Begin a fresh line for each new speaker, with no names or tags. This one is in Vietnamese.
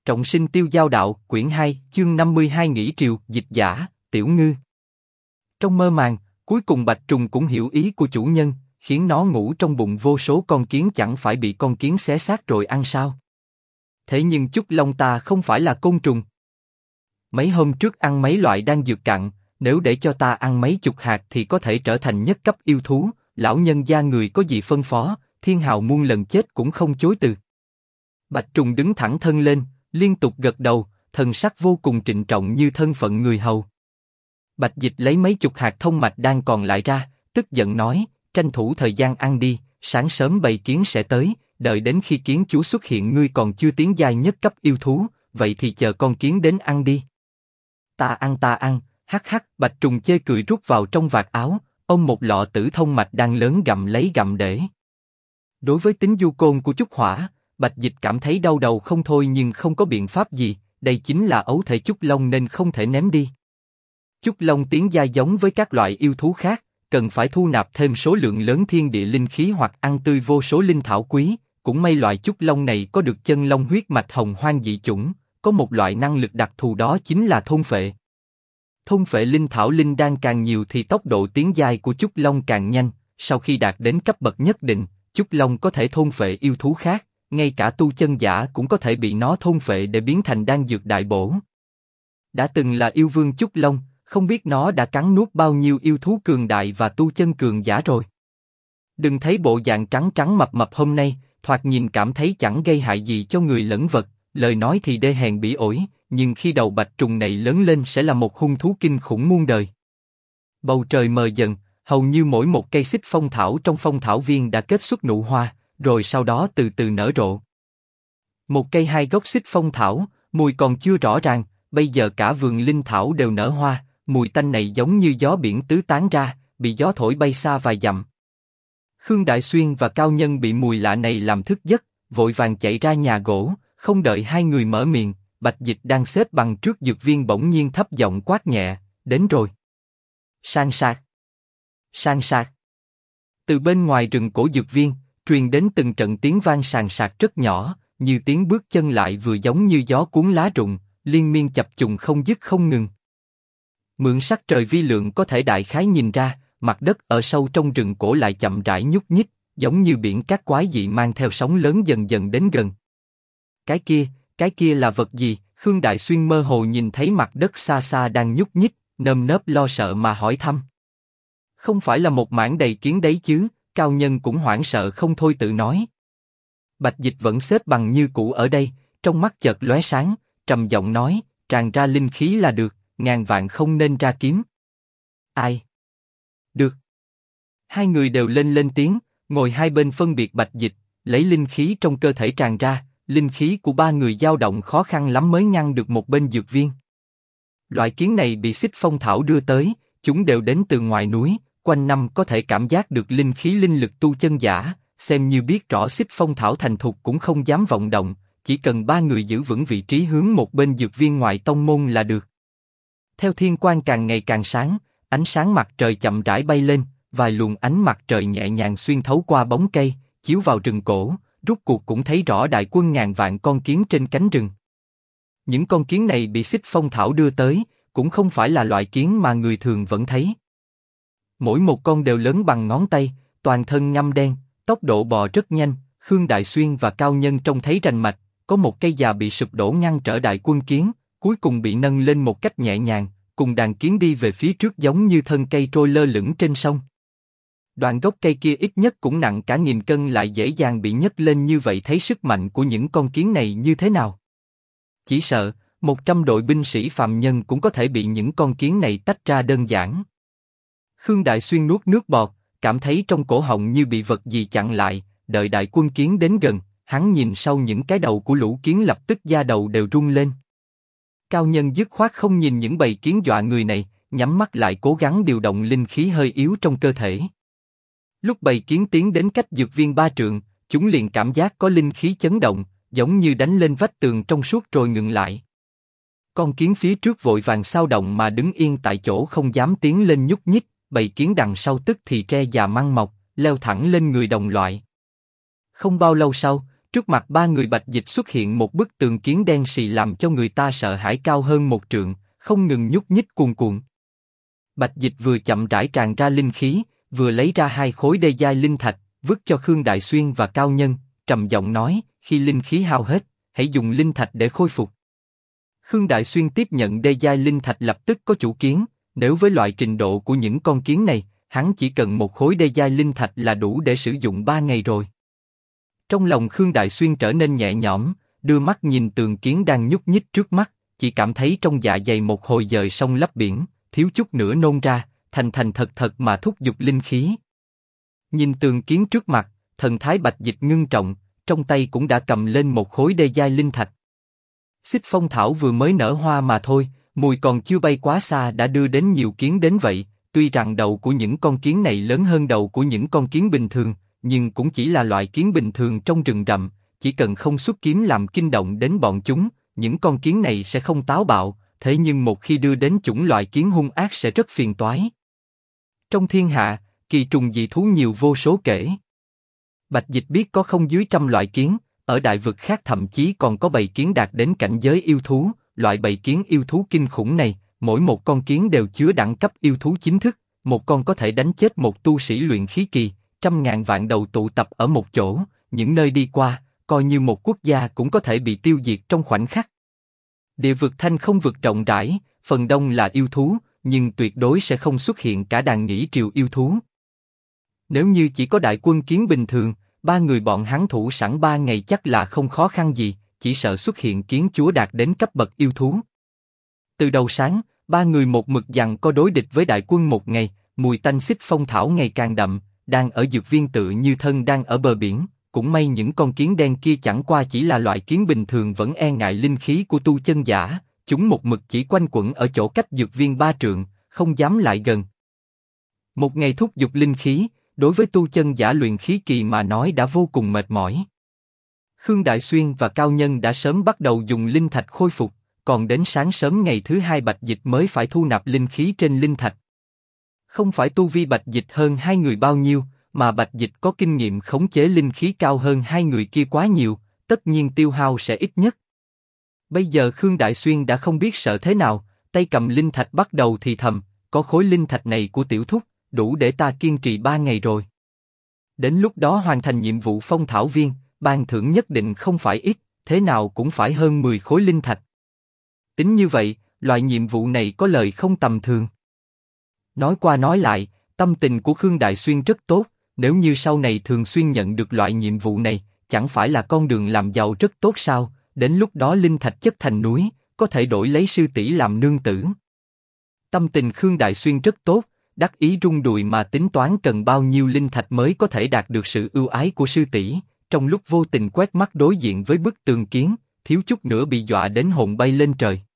Trọng sinh tiêu giao đạo, quyển 2, chương 52 nghỉ triều, dịch giả, Tiểu Ngư. Trong mơ màng, cuối cùng bạch trùng cũng hiểu ý của chủ nhân, khiến nó ngủ trong bụng vô số con kiến, chẳng phải bị con kiến xé xác rồi ăn sao? Thế nhưng Chúc Long ta không phải là côn trùng. Mấy hôm trước ăn mấy loại đan dược cặn, nếu để cho ta ăn mấy chục hạt thì có thể trở thành nhất cấp yêu thú. Lão nhân gia người có gì phân phó, thiên hào muôn lần chết cũng không chối từ. Bạch trùng đứng thẳng thân lên, liên tục gật đầu, thần sắc vô cùng trịnh trọng như thân phận người hầu. Bạch Dịch lấy mấy chục hạt thông mạch đan còn lại ra, tức giận nói, tranh thủ thời gian ăn đi, sáng sớm bầy kiến sẽ tới, đợi đến khi kiến chúa xuất hiện ngươi còn chưa tiến giai nhất cấp yêu thú, vậy thì chờ con kiến đến ăn đi. Ta ăn, hắc hắc, bạch trùng chê cười rút vào trong vạt áo, ôm một lọ tử thông mạch đan lớn gặm lấy gặm để. Đối với tính du côn của Chúc Hỏa, Bạch Dịch cảm thấy đau đầu không thôi nhưng không có biện pháp gì, đây chính là ấu thể Chúc Long nên không thể ném đi. Chúc Long tiến giai giống với các loại yêu thú khác, cần phải thu nạp thêm số lượng lớn thiên địa linh khí hoặc ăn tươi vô số linh thảo quý, cũng may loại Chúc Long này có được chân long huyết mạch hồng hoang dị chủng, có một loại năng lực đặc thù đó chính là thôn phệ. Thôn phệ linh thảo linh đan càng nhiều thì tốc độ tiến giai của Chúc Long càng nhanh, sau khi đạt đến cấp bậc nhất định, Chúc Long có thể thôn phệ yêu thú khác, ngay cả tu chân giả cũng có thể bị nó thôn phệ để biến thành đan dược đại bổ. Đã từng là yêu vương Chúc Long, không biết nó đã cắn nuốt bao nhiêu yêu thú cường đại và tu chân cường giả rồi. Đừng thấy bộ dạng trắng trắng mập mập hôm nay, thoạt nhìn cảm thấy chẳng gây hại gì cho người lẫn vật, lời nói thì đê hèn bỉ ổi, nhưng khi đầu bạch trùng này lớn lên sẽ là một hung thú kinh khủng muôn đời. Bầu trời mờ dần, hầu như mỗi một cây xích phong thảo trong phong thảo viên đã kết xuất nụ hoa, rồi sau đó từ từ nở rộ. Một cây hai gốc xích phong thảo, mùi còn chưa rõ ràng, bây giờ cả vườn linh thảo đều nở hoa, mùi tanh này giống như gió biển tứ tán ra, bị gió thổi bay xa vài dặm. Khương Đại Xuyên và Cao Nhân bị mùi lạ này làm thức giấc, vội vàng chạy ra nhà gỗ, không đợi hai người mở miệng, Bạch Dịch đang xếp bằng trước dược viên bỗng nhiên thấp giọng quát nhẹ, đến rồi. Sang sạc. Sang sạc. Từ bên ngoài rừng cổ dược viên, truyền đến từng trận tiếng vang sàn sạc rất nhỏ, như tiếng bước chân lại vừa giống như gió cuốn lá rụng, liên miên chập trùng không dứt không ngừng. Mượn sắc trời vi lượng có thể đại khái nhìn ra, mặt đất ở sâu trong rừng cổ lại chậm rãi nhúc nhích, giống như biển cát quái dị mang theo sóng lớn dần dần đến gần. Cái kia là vật gì? Khương Đại Xuyên mơ hồ nhìn thấy mặt đất xa xa đang nhúc nhích, nơm nớp lo sợ mà hỏi thăm. Không phải là một mảng đầy kiến đấy chứ? Cao Nhân cũng hoảng sợ không thôi tự nói. Bạch Dịch vẫn xếp bằng như cũ ở đây, trong mắt chợt lóe sáng, trầm giọng nói, tràn ra linh khí là được, ngàn vạn không nên ra kiếm. Ai? Được. Hai người đều lên tiếng, ngồi hai bên phân biệt Bạch Dịch, lấy linh khí trong cơ thể tràn ra, linh khí của ba người dao động khó khăn lắm mới ngăn được một bên dược viên. Loại kiến này bị xích phong thảo đưa tới, chúng đều đến từ ngoài núi, quanh năm có thể cảm giác được linh khí linh lực tu chân giả, xem như biết rõ xích phong thảo thành thục cũng không dám vọng động, chỉ cần ba người giữ vững vị trí hướng một bên dược viên ngoài tông môn là được. Theo thiên quang càng ngày càng sáng, ánh sáng mặt trời chậm rãi bay lên, vài luồng ánh mặt trời nhẹ nhàng xuyên thấu qua bóng cây, chiếu vào rừng cổ, rút cuộc cũng thấy rõ đại quân ngàn vạn con kiến trên cánh rừng. Những con kiến này bị xích phong thảo đưa tới, cũng không phải là loại kiến mà người thường vẫn thấy. Mỗi một con đều lớn bằng ngón tay, toàn thân ngăm đen, tốc độ bò rất nhanh. Khương Đại Xuyên và Cao Nhân trông thấy rành mạch, có một cây già bị sụp đổ ngăn trở đại quân kiến, cuối cùng bị nâng lên một cách nhẹ nhàng, cùng đàn kiến đi về phía trước giống như thân cây trôi lơ lửng trên sông. Đoạn gốc cây kia ít nhất cũng nặng cả 1000 cân lại dễ dàng bị nhấc lên như vậy, thấy sức mạnh của những con kiến này như thế nào. Chỉ sợ 100 đội binh sĩ phàm nhân cũng có thể bị những con kiến này tách ra đơn giản. Khương Đại Xuyên nuốt nước bọt, cảm thấy trong cổ họng như bị vật gì chặn lại, đợi đại quân kiến đến gần, hắn nhìn sau những cái đầu của lũ kiến lập tức da đầu đều rung lên. Cao Nhân dứt khoát không nhìn những bầy kiến dọa người này, nhắm mắt lại cố gắng điều động linh khí hơi yếu trong cơ thể. Lúc bầy kiến tiến đến cách dược viên 3 trượng, chúng liền cảm giác có linh khí chấn động, giống như đánh lên vách tường trong suốt rồi ngừng lại. Con kiến phía trước vội vàng xao động mà đứng yên tại chỗ không dám tiến lên nhúc nhích, bầy kiến đằng sau tức thì tre già măng mọc, leo thẳng lên người đồng loại. Không bao lâu sau, Trước mặt ba người Bạch Dịch xuất hiện một bức tường kiến đen sì làm cho người ta sợ hãi cao hơn 1 trượng, không ngừng nhúc nhích cuồn cuộn. Bạch Dịch vừa chậm rãi tràn ra linh khí, vừa lấy ra 2 khối đê giai linh thạch, vứt cho Khương Đại Xuyên và Cao Nhân, trầm giọng nói: khi linh khí hao hết, hãy dùng linh thạch để khôi phục. Khương Đại Xuyên tiếp nhận đê giai linh thạch lập tức có chủ kiến, nếu với loại trình độ của những con kiến này, hắn chỉ cần 1 khối đê giai linh thạch là đủ để sử dụng 3 ngày rồi. Trong lòng Khương Đại Xuyên trở nên nhẹ nhõm, đưa mắt nhìn tường kiến đang nhúc nhích trước mắt, chỉ cảm thấy trong dạ dày một hồi dời sông lấp biển, thiếu chút nữa nôn ra, thành thật thật mà thúc giục linh khí. Nhìn tường kiến trước mặt, thần thái Bạch Dịch ngưng trọng, trong tay cũng đã cầm lên 1 khối đê giai linh thạch. Xích phong thảo vừa mới nở hoa mà thôi, mùi còn chưa bay quá xa đã đưa đến nhiều kiến đến vậy. Tuy rằng đầu của những con kiến này lớn hơn đầu của những con kiến bình thường, nhưng cũng chỉ là loại kiến bình thường trong rừng rậm, chỉ cần không xuất kiếm làm kinh động đến bọn chúng, những con kiến này sẽ không táo bạo, thế nhưng một khi đưa đến chủng loại kiến hung ác sẽ rất phiền toái. Trong thiên hạ, kỳ trùng dị thú nhiều vô số kể. Bạch Dịch biết có không dưới 100 loại kiến, ở đại vực khác thậm chí còn có bầy kiến đạt đến cảnh giới yêu thú, loại bầy kiến yêu thú kinh khủng này, mỗi một con kiến đều chứa đẳng cấp yêu thú chính thức, một con có thể đánh chết một tu sĩ luyện khí kỳ, 100.000 vạn đầu tụ tập ở một chỗ, những nơi đi qua, coi như một quốc gia cũng có thể bị tiêu diệt trong khoảnh khắc. Địa vực Thanh Không vực rộng rãi, phần đông là yêu thú, nhưng tuyệt đối sẽ không xuất hiện cả đàn nhĩ triều yêu thú. Nếu như chỉ có đại quân kiến bình thường, 3 người bọn hắn thủ sẵn 3 ngày chắc là không khó khăn gì, chỉ sợ xuất hiện kiến chúa đạt đến cấp bậc yêu thú. Từ đầu sáng, 3 người một mực giằng co đối địch với đại quân 1 ngày, mùi tanh xích phong thảo ngày càng đậm, đang ở dược viên tự như thân đang ở bờ biển. Cũng may những con kiến đen kia chẳng qua chỉ là loại kiến bình thường vẫn e ngại linh khí của tu chân giả, chúng một mực chỉ quanh quẩn ở chỗ cách dược viên 3 trượng, không dám lại gần. 1 ngày thúc giục linh khí, đối với tu chân giả luyện khí kỳ mà nói đã vô cùng mệt mỏi. Khương Đại Xuyên và Cao Nhân đã sớm bắt đầu dùng linh thạch khôi phục, còn đến sáng sớm ngày thứ 2 Bạch Dịch mới phải thu nạp linh khí trên linh thạch. Không phải tu vi Bạch Dịch hơn 2 người bao nhiêu, mà Bạch Dịch có kinh nghiệm khống chế linh khí cao hơn 2 người kia quá nhiều, tất nhiên tiêu hao sẽ ít nhất. Bây giờ Khương Đại Xuyên đã không biết sợ thế nào, tay cầm linh thạch bắt đầu thì thầm, có khối linh thạch này của tiểu thúc, đủ để ta kiên trì 3 ngày rồi. Đến lúc đó hoàn thành nhiệm vụ phong thảo viên, ban thưởng nhất định không phải ít, thế nào cũng phải hơn 10 khối linh thạch. Tính như vậy, loại nhiệm vụ này có lời không tầm thường. Nói qua nói lại, tâm tình của Khương Đại Xuyên rất tốt, nếu như sau này thường xuyên nhận được loại nhiệm vụ này, chẳng phải là con đường làm giàu rất tốt sao? Đến lúc đó linh thạch chất thành núi, có thể đổi lấy sư tỷ làm nương tử. Tâm tình Khương Đại Xuyên rất tốt, đắc ý rung đùi mà tính toán cần bao nhiêu linh thạch mới có thể đạt được sự ưu ái của sư tỷ. Trong lúc vô tình quét mắt đối diện với bức tường kiến, thiếu chút nữa bị dọa đến hồn bay lên trời.